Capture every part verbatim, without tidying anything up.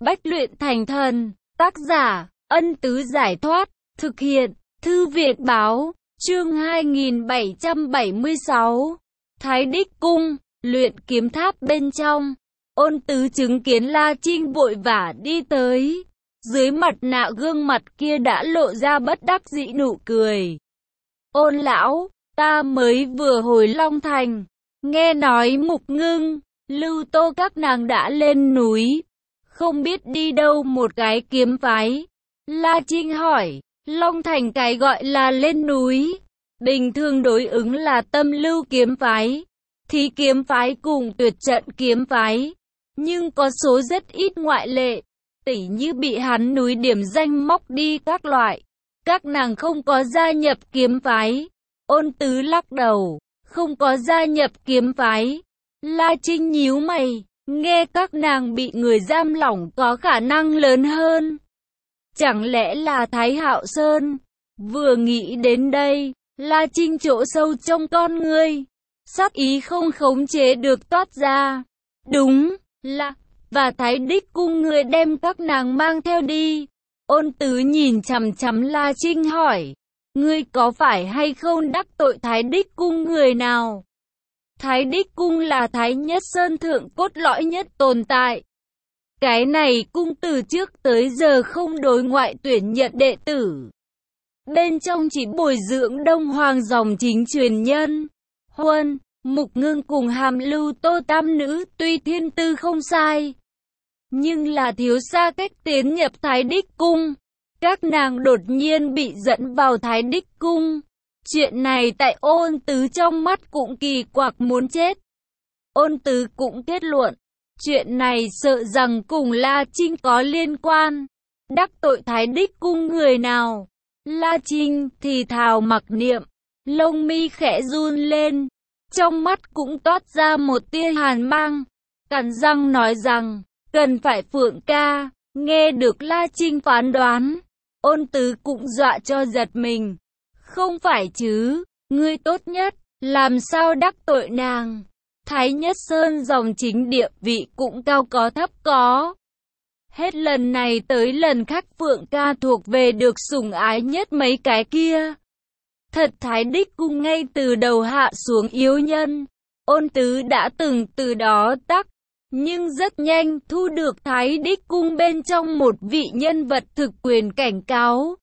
Bách luyện thành thần. Tác giả, Ân Tứ Giải Thoát. Thực hiện, Thư viện Báo. Chương hai nghìn bảy trăm bảy mươi sáu. Thái Đích Cung, luyện kiếm tháp bên trong. Ôn Tứ chứng kiến La Trinh vội vã đi tới. Dưới mặt nạ gương mặt kia đã lộ ra bất đắc dĩ nụ cười. Ôn lão, ta mới vừa hồi Long Thành. Nghe nói Mục Ngưng, Lưu Tô các nàng đã lên núi. Không biết đi đâu một cái kiếm phái. La Trinh hỏi, Long Thành cái gọi là lên núi. Bình thường đối ứng là Tâm Lưu kiếm phái, Thí kiếm phái cùng Tuyệt trận kiếm phái. Nhưng có số rất ít ngoại lệ, tỉ như bị hắn núi điểm danh móc đi các loại. Các nàng không có gia nhập kiếm phái. Ôn Tứ lắc đầu, không có gia nhập kiếm phái. La Trinh nhíu mày, nghe các nàng bị người giam lỏng có khả năng lớn hơn. Chẳng lẽ là Thái Hạo Sơn? Vừa nghĩ đến đây, La Trinh chỗ sâu trong con ngươi, sắc ý không khống chế được toát ra. Đúng là, và Thái Đích Cung người đem các nàng mang theo đi. Ôn Tứ nhìn chằm chằm La Trinh hỏi, ngươi có phải hay không đắc tội Thái Đích Cung người nào? Thái Đích Cung là Thái Nhất Sơn thượng cốt lõi nhất tồn tại. Cái này cung từ trước tới giờ không đối ngoại tuyển nhận đệ tử. Bên trong chỉ bồi dưỡng Đông Hoàng dòng chính truyền nhân. Huân, Mục Ngưng cùng Hàm Lưu Tô tam nữ tuy thiên tư không sai, nhưng là thiếu xa cách tiến nhập Thái Đích Cung. Các nàng đột nhiên bị dẫn vào Thái Đích Cung. Chuyện này tại Ôn Tứ trong mắt cũng kỳ quặc muốn chết. Ôn Tứ cũng kết luận, chuyện này sợ rằng cùng La Trinh có liên quan. Đắc tội Thái Đích Cung người nào? La Trinh thì thào mặc niệm, lông mi khẽ run lên, trong mắt cũng toát ra một tia hàn mang, cắn răng nói rằng, cần phải Phượng ca. Nghe được La Trinh phán đoán, Ôn Tứ cũng dọa cho giật mình. Không phải chứ, ngươi tốt nhất, làm sao đắc tội nàng? Thái Nhất Sơn dòng chính địa vị cũng cao có thấp có. Hết lần này tới lần khác Phượng ca thuộc về được sủng ái nhất mấy cái kia. Thật Thái Đích Cung ngay từ đầu hạ xuống yếu nhân. Ôn Tứ đã từng từ đó tắc, nhưng rất nhanh thu được Thái Đích Cung bên trong một vị nhân vật thực quyền cảnh cáo.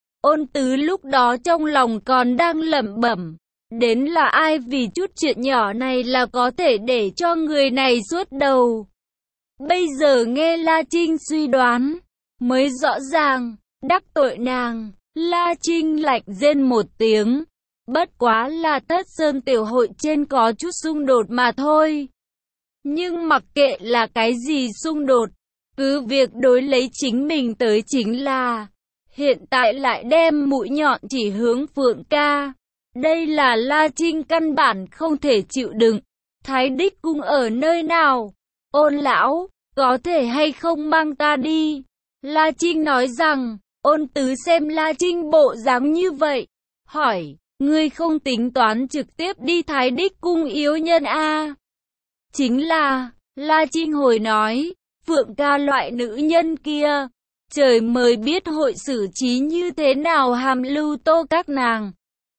Ôn Tứ lúc đó trong lòng còn đang lẩm bẩm, đến là ai vì chút chuyện nhỏ này là có thể để cho người này suốt đầu. Bây giờ nghe La Trinh suy đoán, mới rõ ràng, đắc tội nàng. La Trinh lạnh rên một tiếng, bất quá là Thất Sơn tiểu hội trên có chút xung đột mà thôi. Nhưng mặc kệ là cái gì xung đột, cứ việc đối lấy chính mình tới chính là, hiện tại lại đem mũi nhọn chỉ hướng Phượng ca. Đây là La Trinh căn bản không thể chịu đựng. Thái Đích Cung ở nơi nào? Ôn lão, có thể hay không mang ta đi? La Trinh nói rằng. Ôn Tứ xem La Trinh bộ dáng như vậy, hỏi, ngươi không tính toán trực tiếp đi Thái Đích Cung yếu nhân a? Chính là, La Trinh hồi nói, Phượng ca loại nữ nhân kia, trời mới biết hội xử trí như thế nào Hàm Lưu Tô các nàng.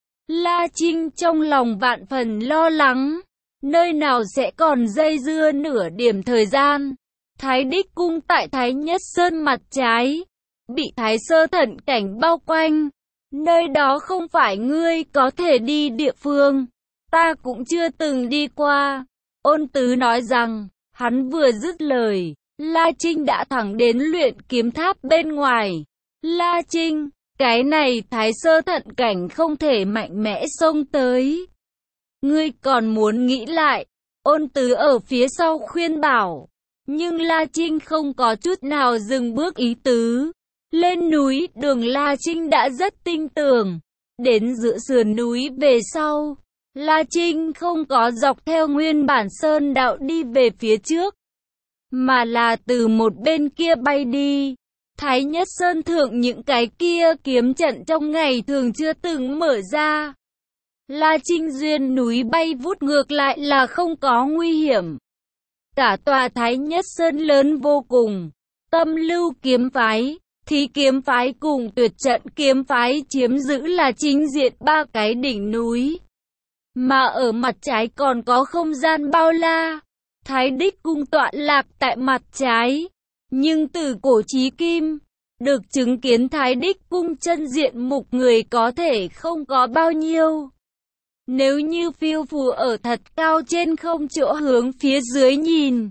La Trinh trong lòng vạn phần lo lắng, nơi nào sẽ còn dây dưa nửa điểm thời gian. Thái Đích Cung tại Thái Nhất Sơn mặt trái, bị Thái Sơ Thận cảnh bao quanh, nơi đó không phải ngươi có thể đi địa phương, ta cũng chưa từng đi qua. Ôn Tứ nói rằng, hắn vừa dứt lời, La Trinh đã thẳng đến luyện kiếm tháp bên ngoài. La Trinh, cái này Thái Sơ Thận cảnh không thể mạnh mẽ xông tới. Ngươi còn muốn nghĩ lại? Ôn Tứ ở phía sau khuyên bảo, nhưng La Trinh không có chút nào dừng bước ý tứ. Lên núi đường La Trinh đã rất tin tưởng. Đến giữa sườn núi về sau, La Trinh không có dọc theo nguyên bản sơn đạo đi về phía trước, mà là từ một bên kia bay đi. Thái Nhất Sơn thượng những cái kia kiếm trận trong ngày thường chưa từng mở ra. La Trinh duyên núi bay vút ngược lại là không có nguy hiểm. Cả tòa Thái Nhất Sơn lớn vô cùng, Tâm lưu kiếm phái, Thí kiếm phái cùng Tuyệt trận kiếm phái chiếm giữ là chính diện ba cái đỉnh núi. Mà ở mặt trái còn có không gian bao la. Thái Đích Cung tọa lạc tại mặt trái. Nhưng từ cổ chí kim, được chứng kiến Thái Đích Cung chân diện mục người có thể không có bao nhiêu. Nếu như phiêu phù ở thật cao trên không chỗ hướng phía dưới nhìn,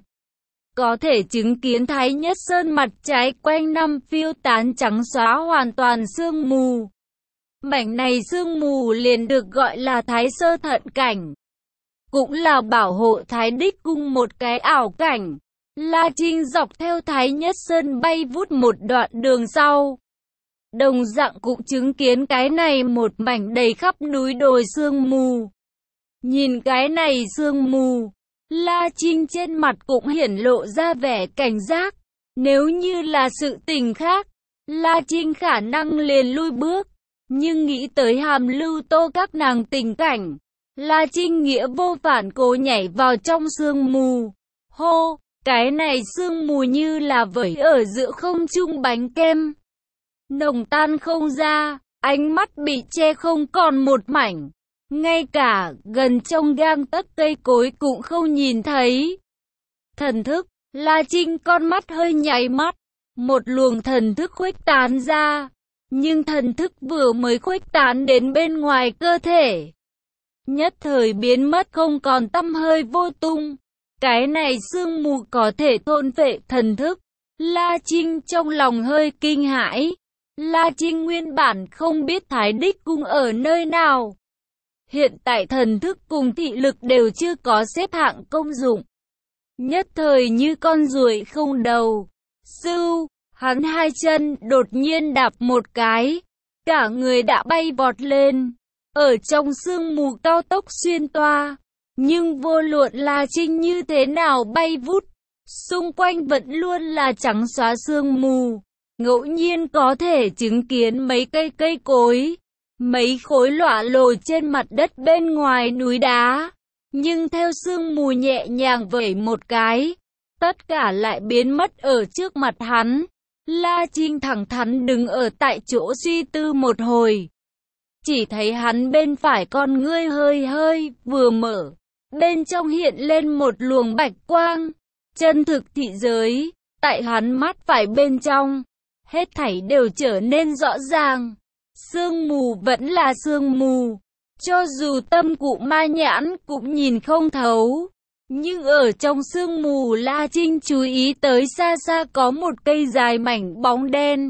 có thể chứng kiến Thái Nhất Sơn mặt trái quanh năm phiêu tán trắng xóa hoàn toàn sương mù. Mảnh này sương mù liền được gọi là Thái Sơ Thận Cảnh. Cũng là bảo hộ Thái Đích Cung một cái ảo cảnh. La Trinh dọc theo Thái Nhất Sơn bay vút một đoạn đường sau. Đồng dạng cũng chứng kiến cái này một mảnh đầy khắp núi đồi sương mù. Nhìn cái này sương mù, La Trinh trên mặt cũng hiển lộ ra vẻ cảnh giác. Nếu như là sự tình khác, La Trinh khả năng liền lui bước. Nhưng nghĩ tới Hàm Lưu Tô các nàng tình cảnh, La Trinh nghĩa vô phản cố nhảy vào trong sương mù. Hô, cái này sương mù như là vẩy ở giữa không trung bánh kem. Nồng tan không ra, ánh mắt bị che không còn một mảnh. Ngay cả gần trong gang tấc cây cối cũng không nhìn thấy. Thần thức, La Trinh con mắt hơi nháy mắt. Một luồng thần thức khuếch tán ra. Nhưng thần thức vừa mới khuếch tán đến bên ngoài cơ thể, nhất thời biến mất không còn tăm hơi vô tung. Cái này sương mù có thể thôn phệ thần thức. La Trinh trong lòng hơi kinh hãi. La Trinh nguyên bản không biết Thái Đích Cung ở nơi nào. Hiện tại thần thức cùng thị lực đều chưa có xếp hạng công dụng. Nhất thời như con ruồi không đầu. Sưu, hắn hai chân đột nhiên đạp một cái. Cả người đã bay vọt lên. Ở trong sương mù cao tốc xuyên toa. Nhưng vô luận La Trinh như thế nào bay vút, xung quanh vẫn luôn là trắng xóa sương mù. Ngẫu nhiên có thể chứng kiến mấy cây cây cối, mấy khối lỏa lồ trên mặt đất bên ngoài núi đá. Nhưng theo sương mù nhẹ nhàng vẩy một cái, tất cả lại biến mất ở trước mặt hắn. La Trinh thẳng thắn đứng ở tại chỗ suy tư một hồi. Chỉ thấy hắn bên phải con ngươi hơi hơi vừa mở. Bên trong hiện lên một luồng bạch quang. Chân thực thị giới, tại hắn mắt phải bên trong, hết thảy đều trở nên rõ ràng. Sương mù vẫn là sương mù. Cho dù tâm cụ ma nhãn cũng nhìn không thấu. Nhưng ở trong sương mù La Trinh chú ý tới xa xa có một cây dài mảnh bóng đen.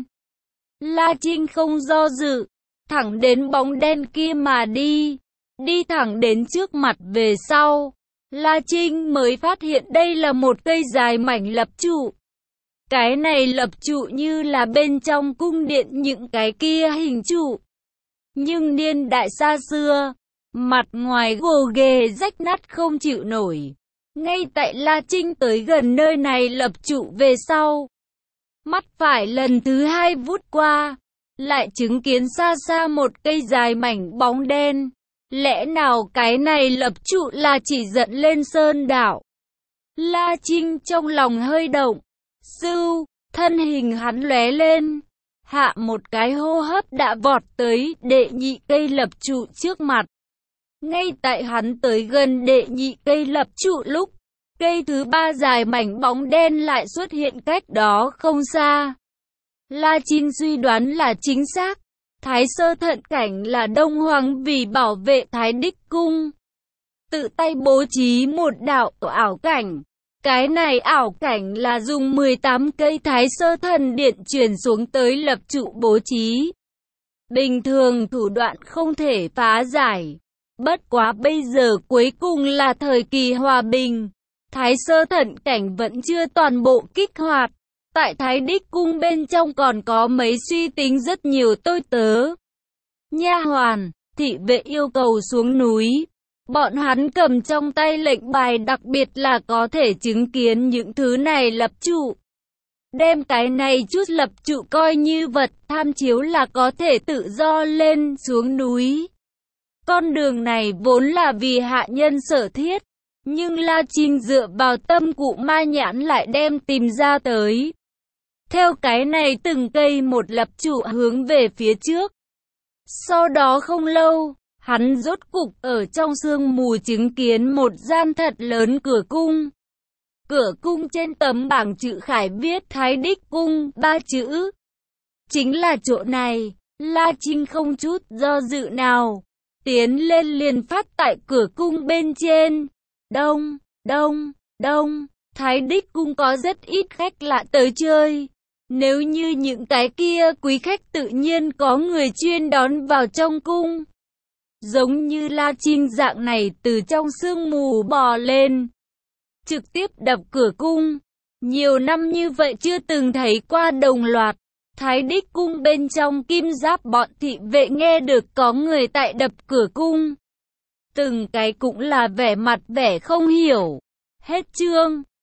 La Trinh không do dự, thẳng đến bóng đen kia mà đi. Đi thẳng đến trước mặt về sau, La Trinh mới phát hiện đây là một cây dài mảnh lập trụ. Cái này lập trụ như là bên trong cung điện những cái kia hình trụ. Nhưng niên đại xa xưa, mặt ngoài gồ ghề rách nát không chịu nổi. Ngay tại La Trinh tới gần nơi này lập trụ về sau, mắt phải lần thứ hai vút qua, lại chứng kiến xa xa một cây dài mảnh bóng đen. Lẽ nào cái này lập trụ là chỉ dẫn lên sơn đảo? La Trinh trong lòng hơi động. Sưu, thân hình hắn lóe lên. Hạ một cái hô hấp đã vọt tới đệ nhị cây lập trụ trước mặt. Ngay tại hắn tới gần đệ nhị cây lập trụ lúc, cây thứ ba dài mảnh bóng đen lại xuất hiện cách đó không xa. La Trinh suy đoán là chính xác. Thái Sơ Thận Cảnh là Đông Hoàng vì bảo vệ Thái Đích Cung, tự tay bố trí một đạo ảo cảnh. Cái này ảo cảnh là dùng mười tám cây Thái Sơ Thần Điện truyền xuống tới lập trụ bố trí. Bình thường thủ đoạn không thể phá giải. Bất quá bây giờ cuối cùng là thời kỳ hòa bình. Thái Sơ Thận Cảnh vẫn chưa toàn bộ kích hoạt. Tại Thái Đích Cung bên trong còn có mấy suy tính rất nhiều tôi tớ, nha hoàn, thị vệ yêu cầu xuống núi. Bọn hắn cầm trong tay lệnh bài đặc biệt là có thể chứng kiến những thứ này lập trụ. Đem cái này chút lập trụ coi như vật tham chiếu là có thể tự do lên xuống núi. Con đường này vốn là vì hạ nhân sở thiết. Nhưng La Trinh dựa vào tâm cụ ma nhãn lại đem tìm ra tới. Theo cái này từng cây một lập trụ hướng về phía trước. Sau đó không lâu, hắn rốt cục ở trong sương mù chứng kiến một gian thật lớn cửa cung. Cửa cung trên tấm bảng chữ khải viết Thái Đích Cung ba chữ. Chính là chỗ này. La Trinh không chút do dự nào, tiến lên liền phát tại cửa cung bên trên. Đông, đông, đông, Thái Đích Cung có rất ít khách lạ tới chơi. Nếu như những cái kia quý khách tự nhiên có người chuyên đón vào trong cung. Giống như La Trinh dạng này từ trong sương mù bò lên, trực tiếp đập cửa cung. Nhiều năm như vậy chưa từng thấy qua đồng loạt. Thái Đích Cung bên trong kim giáp bọn thị vệ nghe được có người tại đập cửa cung. Từng cái cũng là vẻ mặt vẻ không hiểu. Hết chương.